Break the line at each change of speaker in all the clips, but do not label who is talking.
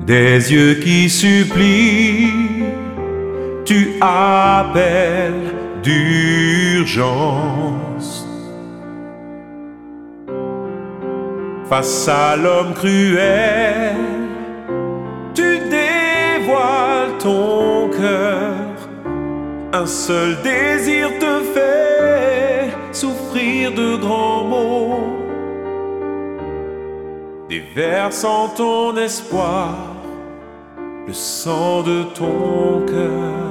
des yeux qui supplient, tu appelles d'urgence. Face à l'homme cruel, tu dévoiles ton cœur. Un seul désir te fait souffrir de grands maux. Déversant ton espoir, le sang de ton cœur.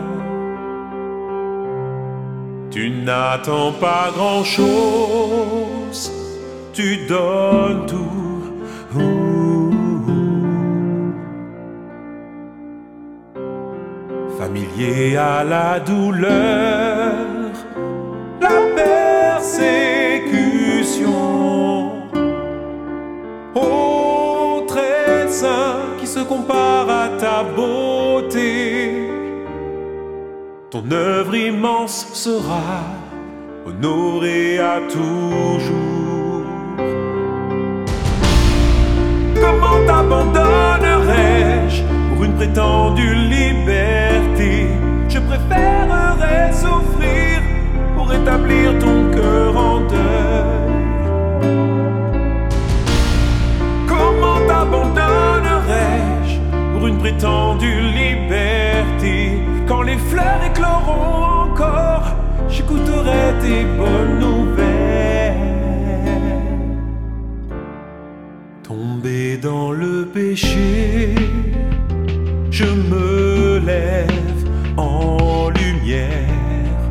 Tu n'attends pas grand-chose, tu donnes tout. Familier à la douleur, la persécution, ô très saint qui se compare à ta beauté, ton œuvre immense sera honorée à toujours. Comment t'abandonnerais-je pour une prétendue liberté? Je préférerais souffrir pour établir ton cœur en deuil. Comment t'abandonnerais-je pour une prétendue liberté? Quand les fleurs écloront encore, j'écouterai tes bonnes nouvelles. Tombé dans le péché, je me lève en lumière.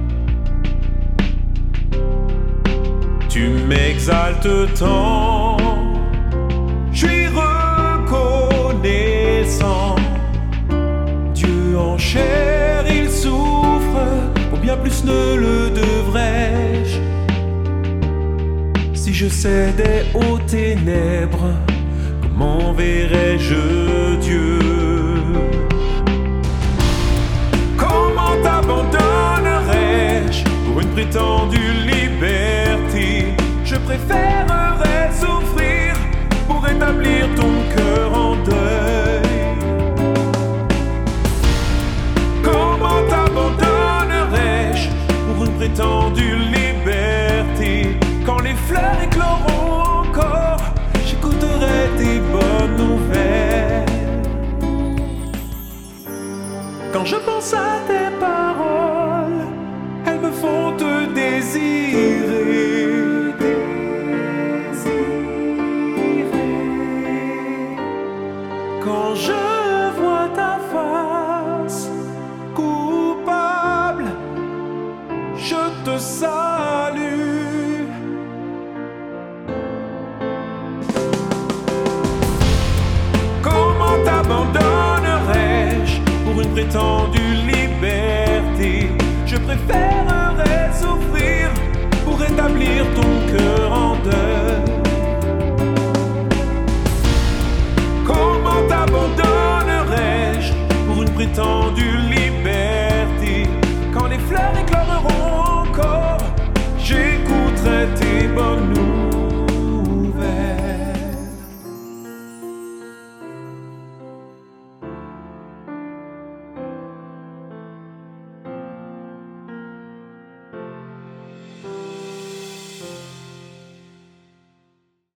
Tu m'exaltes tant, je suis reconnaissant. Dieu en chair, il souffre, ou bien plus ne le devrais-je. Si je cédais aux ténèbres, comment verrais-je Dieu? Comment t'abandonnerais-je pour une prétendue liberté? Je préférerais souffrir pour établir ton cœur en deuil. Comment t'abandonnerais-je pour une prétendue liberté? Quand les fleurs écloront encore, j'écouterai tes bonnes nouvelles. Quand je pense à tes paroles, elles me font te désirer. Quand je vois ta face coupable, je te salue. Comment t'abandonnerais-je pour une prétendue liberté? Je préférerais souffrir pour établir ton cœur en deuil. Comment t'abandonnerais-je pour une prétendue